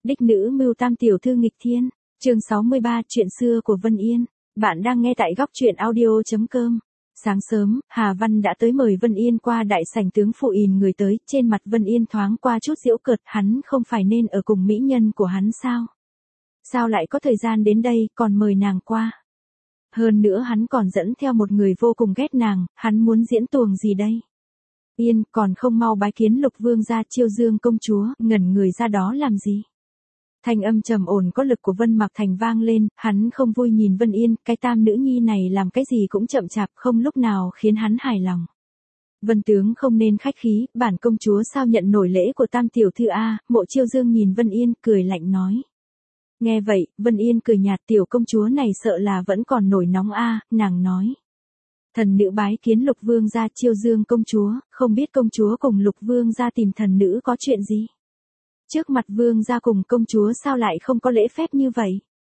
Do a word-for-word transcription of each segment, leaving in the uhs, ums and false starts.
Đích nữ mưu tam tiểu thư nghịch thiên, chương sáu mươi ba, chuyện xưa của Vân Yên. Bạn đang nghe tại góc truyện audio chấm com. Sáng sớm, Hà Văn đã tới mời Vân Yên qua đại sảnh tướng phụ ìn người tới, trên mặt Vân Yên thoáng qua chút giễu cợt, hắn không phải nên ở cùng mỹ nhân của hắn sao? Sao lại có thời gian đến đây, còn mời nàng qua? Hơn nữa hắn còn dẫn theo một người vô cùng ghét nàng, hắn muốn diễn tuồng gì đây? Yên, còn không mau bái kiến Lục Vương gia Chiêu Dương công chúa, ngẩn người ra đó làm gì? Thanh âm trầm ổn có lực của Vân Mạc Thành vang lên, hắn không vui nhìn Vân Yên, cái tam nữ nhi này làm cái gì cũng chậm chạp, không lúc nào khiến hắn hài lòng. Vân tướng không nên khách khí, bản công chúa sao nhận nổi lễ của tam tiểu thư a? Mộ Chiêu Dương nhìn Vân Yên, cười lạnh nói. Nghe vậy, Vân Yên cười nhạt, tiểu công chúa này sợ là vẫn còn nổi nóng a, nàng nói. Thần nữ bái kiến Lục Vương gia Chiêu Dương công chúa, không biết công chúa cùng Lục Vương gia tìm thần nữ có chuyện gì? Trước mặt Vương gia cùng công chúa sao lại không có lễ phép như vậy?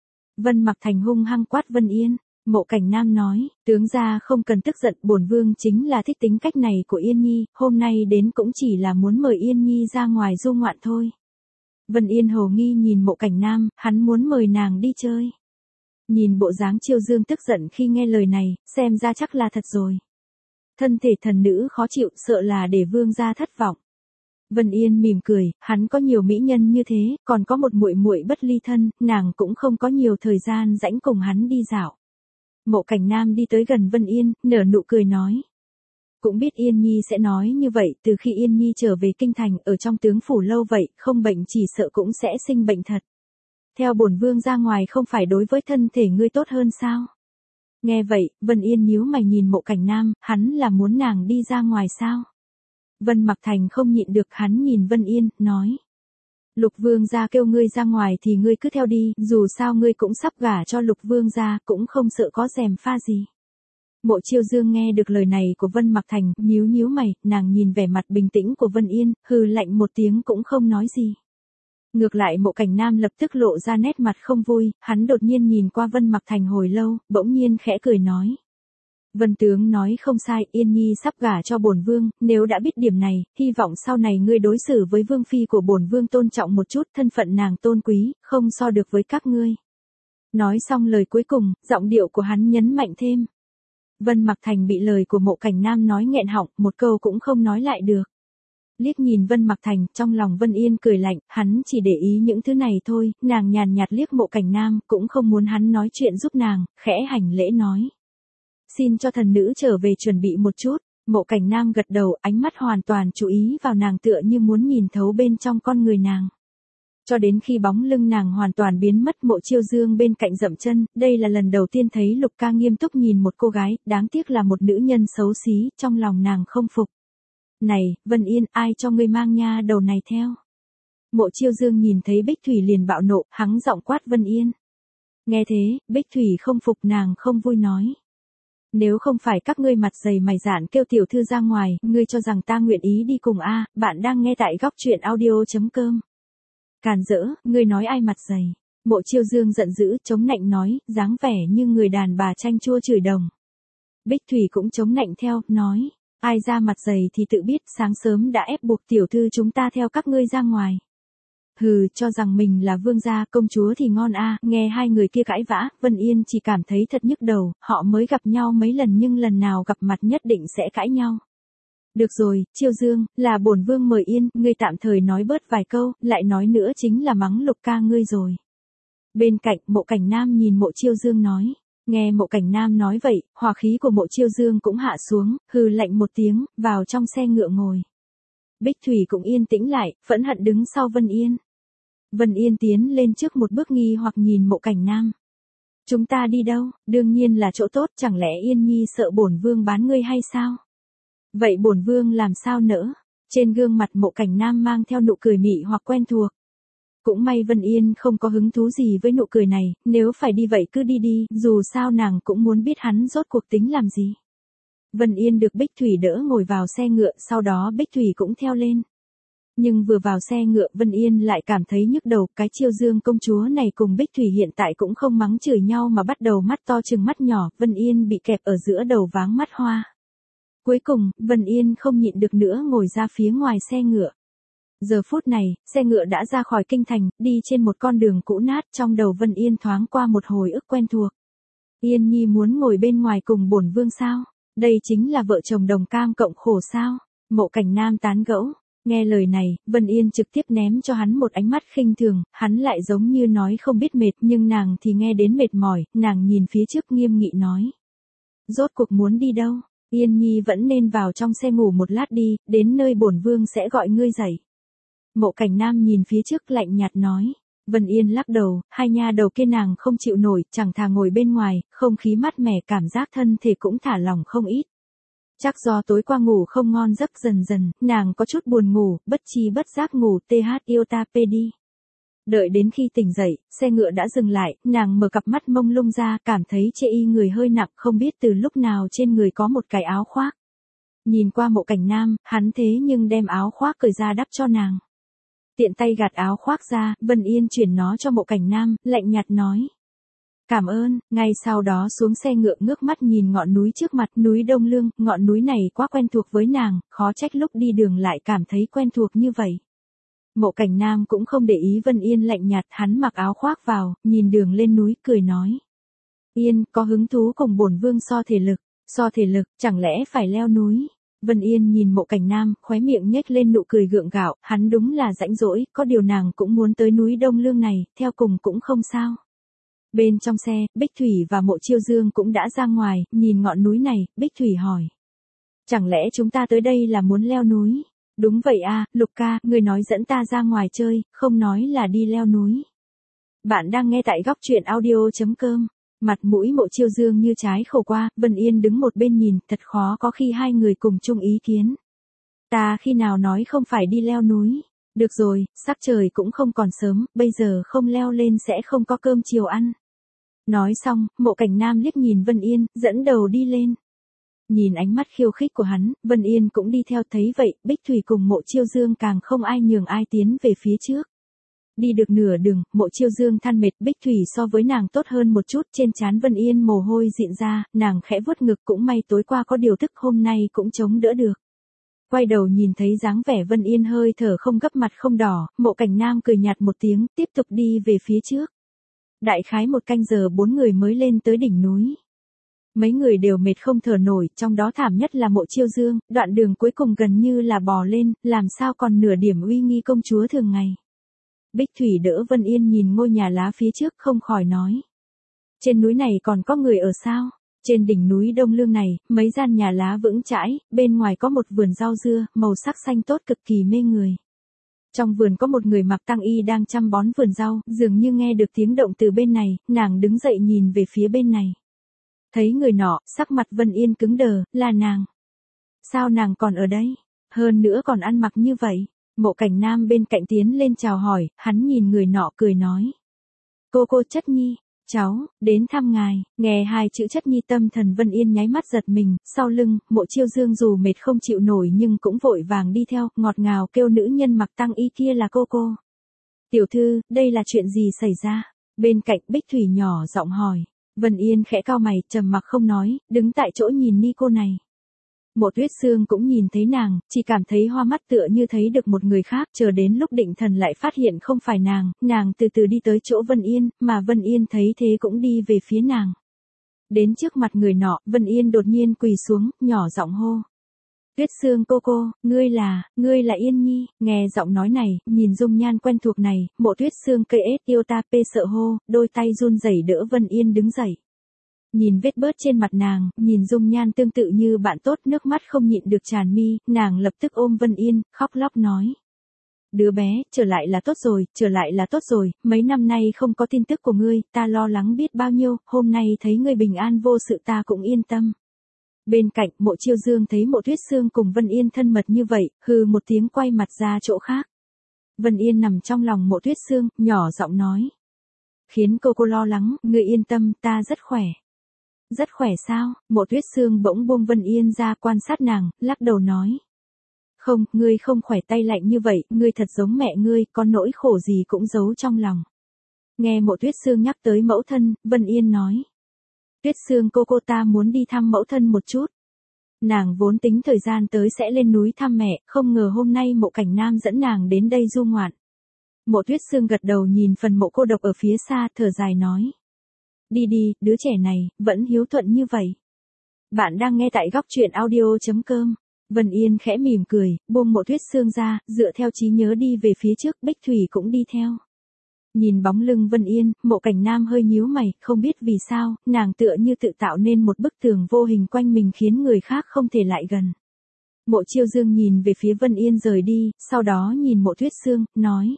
Vân Mạc Thành hung hăng quát Vân Yên. Mộ Cảnh Nam nói, tướng gia không cần tức giận, bổn vương chính là thích tính cách này của Yên Nhi, hôm nay đến cũng chỉ là muốn mời Yên Nhi ra ngoài du ngoạn thôi. Vân Yên hồ nghi nhìn Mộ Cảnh Nam, hắn muốn mời nàng đi chơi. Nhìn bộ dáng Chiêu Dương tức giận khi nghe lời này, xem ra chắc là thật rồi. Thân thể thần nữ khó chịu, sợ là để vương gia thất vọng. Vân Yên mỉm cười, hắn có nhiều mỹ nhân như thế, còn có một muội muội bất ly thân, nàng cũng không có nhiều thời gian rãnh cùng hắn đi dạo. Mộ Cảnh Nam đi tới gần Vân Yên, nở nụ cười nói. Cũng biết Yên Nhi sẽ nói như vậy, từ khi Yên Nhi trở về kinh thành, ở trong tướng phủ lâu vậy, không bệnh chỉ sợ cũng sẽ sinh bệnh thật. Theo bổn vương ra ngoài không phải đối với thân thể ngươi tốt hơn sao? Nghe vậy, Vân Yên nhíu mày nhìn Mộ Cảnh Nam, hắn là muốn nàng đi ra ngoài sao? Vân Mạc Thành không nhịn được, hắn nhìn Vân Yên, nói. Lục Vương gia kêu ngươi ra ngoài thì ngươi cứ theo đi, dù sao ngươi cũng sắp gả cho Lục Vương gia, cũng không sợ có rèm pha gì. Mộ Chiêu Dương nghe được lời này của Vân Mạc Thành, nhíu nhíu mày, nàng nhìn vẻ mặt bình tĩnh của Vân Yên, hừ lạnh một tiếng cũng không nói gì. Ngược lại Mộ Cảnh Nam lập tức lộ ra nét mặt không vui, hắn đột nhiên nhìn qua Vân Mạc Thành hồi lâu, bỗng nhiên khẽ cười nói. Vân tướng nói không sai, Yên Nhi sắp gả cho bổn vương, nếu đã biết điểm này, hy vọng sau này ngươi đối xử với vương phi của bổn vương tôn trọng một chút, thân phận nàng tôn quý, không so được với các ngươi. Nói xong lời cuối cùng, giọng điệu của hắn nhấn mạnh thêm. Vân Mạc Thành bị lời của Mộ Cảnh Nam nói nghẹn họng, một câu cũng không nói lại được. Liếc nhìn Vân Mạc Thành, trong lòng Vân Yên cười lạnh, hắn chỉ để ý những thứ này thôi, nàng nhàn nhạt liếc Mộ Cảnh Nam, cũng không muốn hắn nói chuyện giúp nàng, khẽ hành lễ nói. Xin cho thần nữ trở về chuẩn bị một chút. Mộ Cảnh Nam gật đầu, ánh mắt hoàn toàn chú ý vào nàng tựa như muốn nhìn thấu bên trong con người nàng. Cho đến khi bóng lưng nàng hoàn toàn biến mất, Mộ Chiêu Dương bên cạnh dậm chân, đây là lần đầu tiên thấy Lục ca nghiêm túc nhìn một cô gái, đáng tiếc là một nữ nhân xấu xí, trong lòng nàng không phục. Này, Vân Yên, ai cho ngươi mang nha đầu này theo? Mộ Chiêu Dương nhìn thấy Bích Thủy liền bạo nộ, hắng giọng quát Vân Yên. Nghe thế, Bích Thủy không phục, nàng không vui nói. Nếu không phải các ngươi mặt dày mày dạn kêu tiểu thư ra ngoài, ngươi cho rằng ta nguyện ý đi cùng a? Bạn đang nghe tại góc truyện audio chấm com. Càn dỡ, ngươi nói ai mặt dày? Mộ Chiêu Dương giận dữ, chống nạnh nói, dáng vẻ như người đàn bà chanh chua chửi đồng. Bích Thủy cũng chống nạnh theo, nói, ai ra mặt dày thì tự biết, sáng sớm đã ép buộc tiểu thư chúng ta theo các ngươi ra ngoài. Hừ, cho rằng mình là vương gia, công chúa thì ngon a. Nghe hai người kia cãi vã, Vân Yên chỉ cảm thấy thật nhức đầu, họ mới gặp nhau mấy lần nhưng lần nào gặp mặt nhất định sẽ cãi nhau. Được rồi, Chiêu Dương, là bổn vương mời Yên, ngươi tạm thời nói bớt vài câu, lại nói nữa chính là mắng Lục ca ngươi rồi. Bên cạnh, Mộ Cảnh Nam nhìn Mộ Chiêu Dương nói. Nghe Mộ Cảnh Nam nói vậy, hỏa khí của Mộ Chiêu Dương cũng hạ xuống, hừ lạnh một tiếng, vào trong xe ngựa ngồi. Bích Thủy cũng yên tĩnh lại, phẫn hận đứng sau Vân Yên. Vân Yên tiến lên trước một bước nghi hoặc nhìn Mộ Cảnh Nam. Chúng ta đi đâu? Đương nhiên là chỗ tốt, chẳng lẽ Yên Nhi sợ bổn vương bán ngươi hay sao? Vậy bổn vương làm sao nỡ? Trên gương mặt Mộ Cảnh Nam mang theo nụ cười mị hoặc quen thuộc. Cũng may Vân Yên không có hứng thú gì với nụ cười này, nếu phải đi vậy cứ đi đi, dù sao nàng cũng muốn biết hắn rốt cuộc tính làm gì. Vân Yên được Bích Thủy đỡ ngồi vào xe ngựa, sau đó Bích Thủy cũng theo lên. Nhưng vừa vào xe ngựa Vân Yên lại cảm thấy nhức đầu, cái Chiêu Dương công chúa này cùng Bích Thủy hiện tại cũng không mắng chửi nhau mà bắt đầu mắt to chừng mắt nhỏ, Vân Yên bị kẹp ở giữa đầu váng mắt hoa. Cuối cùng, Vân Yên không nhịn được nữa ngồi ra phía ngoài xe ngựa. Giờ phút này, xe ngựa đã ra khỏi kinh thành, đi trên một con đường cũ nát, trong đầu Vân Yên thoáng qua một hồi ức quen thuộc. Yên Nhi muốn ngồi bên ngoài cùng bổn vương sao? Đây chính là vợ chồng đồng cam cộng khổ sao? Mộ Cảnh Nam tán gẫu. Nghe lời này, Vân Yên trực tiếp ném cho hắn một ánh mắt khinh thường, hắn lại giống như nói không biết mệt, nhưng nàng thì nghe đến mệt mỏi, nàng nhìn phía trước nghiêm nghị nói. Rốt cuộc muốn đi đâu? Yên Nhi vẫn nên vào trong xe ngủ một lát đi, đến nơi bổn vương sẽ gọi ngươi dậy. Mộ Cảnh Nam nhìn phía trước lạnh nhạt nói. Vân Yên lắc đầu, hai nha đầu kia nàng không chịu nổi, chẳng thà ngồi bên ngoài, không khí mát mẻ, cảm giác thân thể cũng thả lỏng không ít. Chắc do tối qua ngủ không ngon giấc, dần dần, nàng có chút buồn ngủ, bất chi bất giác ngủ th yêu ta p đi. Đợi đến khi tỉnh dậy, xe ngựa đã dừng lại, nàng mở cặp mắt mông lung ra, cảm thấy chê y người hơi nặng, không biết từ lúc nào trên người có một cái áo khoác. Nhìn qua Mộ Cảnh Nam, hắn thế nhưng đem áo khoác cởi ra đắp cho nàng. Tiện tay gạt áo khoác ra, Vân Yên chuyển nó cho Mộ Cảnh Nam, lạnh nhạt nói. Cảm ơn, ngay sau đó xuống xe ngựa ngước mắt nhìn ngọn núi trước mặt, núi Đông Lương, ngọn núi này quá quen thuộc với nàng, khó trách lúc đi đường lại cảm thấy quen thuộc như vậy. Mộ Cảnh Nam cũng không để ý Vân Yên lạnh nhạt, hắn mặc áo khoác vào, nhìn đường lên núi, cười nói. Yên, có hứng thú cùng bổn vương so thể lực, so thể lực, chẳng lẽ phải leo núi? Vân Yên nhìn Mộ Cảnh Nam, khóe miệng nhếch lên nụ cười gượng gạo, hắn đúng là rãnh rỗi, có điều nàng cũng muốn tới núi Đông Lương này, theo cùng cũng không sao. Bên trong xe, Bích Thủy và Mộ Chiêu Dương cũng đã ra ngoài, nhìn ngọn núi này, Bích Thủy hỏi. Chẳng lẽ chúng ta tới đây là muốn leo núi? Đúng vậy à, Lục ca, người nói dẫn ta ra ngoài chơi, không nói là đi leo núi. Bạn đang nghe tại góc truyện audio chấm com. Mặt mũi Mộ Chiêu Dương như trái khổ qua, Vân Yên đứng một bên nhìn, thật khó có khi hai người cùng chung ý kiến. Ta khi nào nói không phải đi leo núi? Được rồi, sắc trời cũng không còn sớm, bây giờ không leo lên sẽ không có cơm chiều ăn. Nói xong, Mộ Cảnh Nam liếc nhìn Vân Yên, dẫn đầu đi lên. Nhìn ánh mắt khiêu khích của hắn, Vân Yên cũng đi theo, thấy vậy, Bích Thủy cùng Mộ Chiêu Dương càng không ai nhường ai tiến về phía trước. Đi được nửa đường, Mộ Chiêu Dương than mệt, Bích Thủy so với nàng tốt hơn một chút, trên trán Vân Yên mồ hôi dịn ra, nàng khẽ vuốt ngực, cũng may tối qua có điều thức, hôm nay cũng chống đỡ được. Quay đầu nhìn thấy dáng vẻ Vân Yên hơi thở không gấp, mặt không đỏ, Mộ Cảnh Nam cười nhạt một tiếng, tiếp tục đi về phía trước. Đại khái một canh giờ bốn người mới lên tới đỉnh núi. Mấy người đều mệt không thở nổi, trong đó thảm nhất là Mộ Chiêu Dương, đoạn đường cuối cùng gần như là bò lên, làm sao còn nửa điểm uy nghi công chúa thường ngày. Bích Thủy đỡ Vân Yên nhìn ngôi nhà lá phía trước, không khỏi nói. Trên núi này còn có người ở sao? Trên đỉnh núi Đông Lương này, mấy gian nhà lá vững chãi, bên ngoài có một vườn rau dưa, màu sắc xanh tốt cực kỳ mê người. Trong vườn có một người mặc tang y đang chăm bón vườn rau, dường như nghe được tiếng động từ bên này, nàng đứng dậy nhìn về phía bên này. Thấy người nọ, sắc mặt Vân Yên cứng đờ, là nàng. Sao nàng còn ở đây? Hơn nữa còn ăn mặc như vậy. Mộ Cảnh Nam bên cạnh tiến lên chào hỏi, hắn nhìn người nọ cười nói. Cô cô Chất Nhi, cháu, đến thăm ngài. Nghe hai chữ Chất Nhi, tâm thần Vân Yên nháy mắt giật mình, sau lưng, Mộ Chiêu Dương dù mệt không chịu nổi nhưng cũng vội vàng đi theo, ngọt ngào kêu nữ nhân mặc tang y kia là cô cô. Tiểu thư, đây là chuyện gì xảy ra? Bên cạnh Bích Thủy nhỏ giọng hỏi. Vân Yên khẽ cau mày, trầm mặc không nói, đứng tại chỗ nhìn ni cô này. Mộ Tuyết Sương cũng nhìn thấy nàng, chỉ cảm thấy hoa mắt, tựa như thấy được một người khác, chờ đến lúc định thần lại phát hiện không phải nàng, nàng từ từ đi tới chỗ Vân Yên, mà Vân Yên thấy thế cũng đi về phía nàng. Đến trước mặt người nọ, Vân Yên đột nhiên quỳ xuống, nhỏ giọng hô. Tuyết Sương cô cô, ngươi là, ngươi là Yên Nhi, nghe giọng nói này, nhìn dung nhan quen thuộc này, Mộ Tuyết Sương cây ết yêu ta pê sợ hô, đôi tay run rẩy đỡ Vân Yên đứng dậy. Nhìn vết bớt trên mặt nàng, nhìn dung nhan tương tự như bạn tốt, nước mắt không nhịn được tràn mi, nàng lập tức ôm Vân Yên, khóc lóc nói. Đứa bé, trở lại là tốt rồi, trở lại là tốt rồi, mấy năm nay không có tin tức của ngươi, ta lo lắng biết bao nhiêu, hôm nay thấy ngươi bình an vô sự ta cũng yên tâm. Bên cạnh, Mộ Chiêu Dương thấy Mộ Tuyết Sương cùng Vân Yên thân mật như vậy, hừ một tiếng quay mặt ra chỗ khác. Vân Yên nằm trong lòng Mộ Tuyết Sương, nhỏ giọng nói. Khiến cô cô lo lắng, ngươi yên tâm, ta rất khỏe. Rất khỏe sao? Mộ Tuyết Sương bỗng buông Vân Yên ra, quan sát nàng, lắc đầu nói. Không, ngươi không khỏe, tay lạnh như vậy, ngươi thật giống mẹ ngươi, có nỗi khổ gì cũng giấu trong lòng. Nghe Mộ Tuyết Sương nhắc tới mẫu thân, Vân Yên nói. Tuyết Sương cô cô, ta muốn đi thăm mẫu thân một chút. Nàng vốn tính thời gian tới sẽ lên núi thăm mẹ, không ngờ hôm nay Mộ Cảnh Nam dẫn nàng đến đây du ngoạn. Mộ Tuyết Sương gật đầu nhìn phần mộ cô độc ở phía xa, thở dài nói. Đi đi, đứa trẻ này, vẫn hiếu thuận như vậy. Bạn đang nghe tại góc truyện audio.com. Vân Yên khẽ mỉm cười, buông Mộ Tuyết Sương ra, dựa theo trí nhớ đi về phía trước, Bích Thủy cũng đi theo. Nhìn bóng lưng Vân Yên, Mộ Cảnh Nam hơi nhíu mày, không biết vì sao, nàng tựa như tự tạo nên một bức tường vô hình quanh mình khiến người khác không thể lại gần. Mộ Chiêu Dương nhìn về phía Vân Yên rời đi, sau đó nhìn Mộ Tuyết Sương, nói.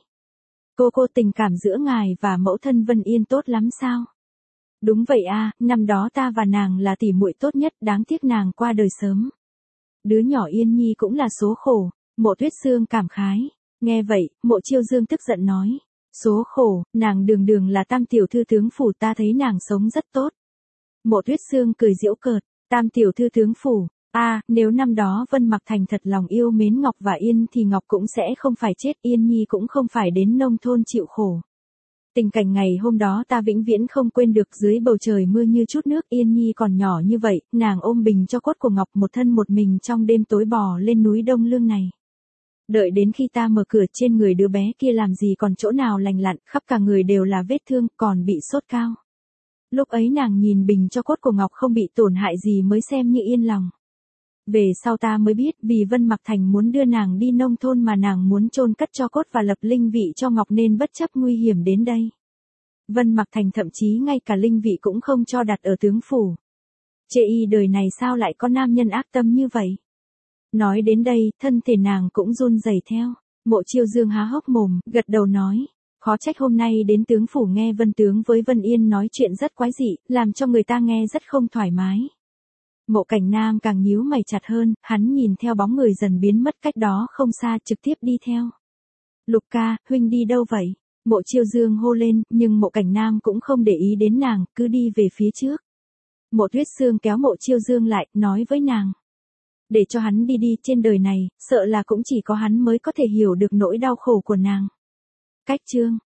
Cô cô tình cảm giữa ngài và mẫu thân Vân Yên tốt lắm sao? Đúng vậy a, năm đó ta và nàng là tỉ muội tốt nhất, đáng tiếc nàng qua đời sớm. Đứa nhỏ Yên Nhi cũng là số khổ, Mộ Tuyết Sương cảm khái. Nghe vậy, Mộ Chiêu Dương tức giận nói. Số khổ, nàng đường đường là tam tiểu thư tướng phủ, ta thấy nàng sống rất tốt. Mộ Tuyết Sương cười giễu cợt, tam tiểu thư tướng phủ, a à, nếu năm đó Vân Mặc Thành thật lòng yêu mến Ngọc và Yên thì Ngọc cũng sẽ không phải chết, Yên Nhi cũng không phải đến nông thôn chịu khổ. Tình cảnh ngày hôm đó ta vĩnh viễn không quên được, dưới bầu trời mưa như chút nước, Yên Nhi còn nhỏ như vậy, nàng ôm bình cho cốt của Ngọc một thân một mình trong đêm tối bò lên núi Đông Lương này. Đợi đến khi ta mở cửa, trên người đứa bé kia làm gì còn chỗ nào lành lặn, khắp cả người đều là vết thương, còn bị sốt cao. Lúc ấy nàng nhìn bình cho cốt của Ngọc không bị tổn hại gì mới xem như yên lòng. Về sau ta mới biết, vì Vân Mặc Thành muốn đưa nàng đi nông thôn mà nàng muốn chôn cất cho cốt và lập linh vị cho Ngọc nên bất chấp nguy hiểm đến đây. Vân Mặc Thành thậm chí ngay cả linh vị cũng không cho đặt ở tướng phủ. Chê y đời này sao lại có nam nhân ác tâm như vậy? Nói đến đây, thân thể nàng cũng run rẩy theo. Mộ Chiêu Dương há hốc mồm, gật đầu nói. Khó trách hôm nay đến tướng phủ nghe Vân Tướng với Vân Yên nói chuyện rất quái dị, làm cho người ta nghe rất không thoải mái. Mộ Cảnh Nam càng nhíu mày chặt hơn, hắn nhìn theo bóng người dần biến mất cách đó không xa, trực tiếp đi theo. Lục ca, huynh đi đâu vậy? Mộ Chiêu Dương hô lên, nhưng Mộ Cảnh Nam cũng không để ý đến nàng, cứ đi về phía trước. Mộ Tuyết Sương kéo Mộ Chiêu Dương lại, nói với nàng. Để cho hắn đi đi, trên đời này, sợ là cũng chỉ có hắn mới có thể hiểu được nỗi đau khổ của nàng. Cách chương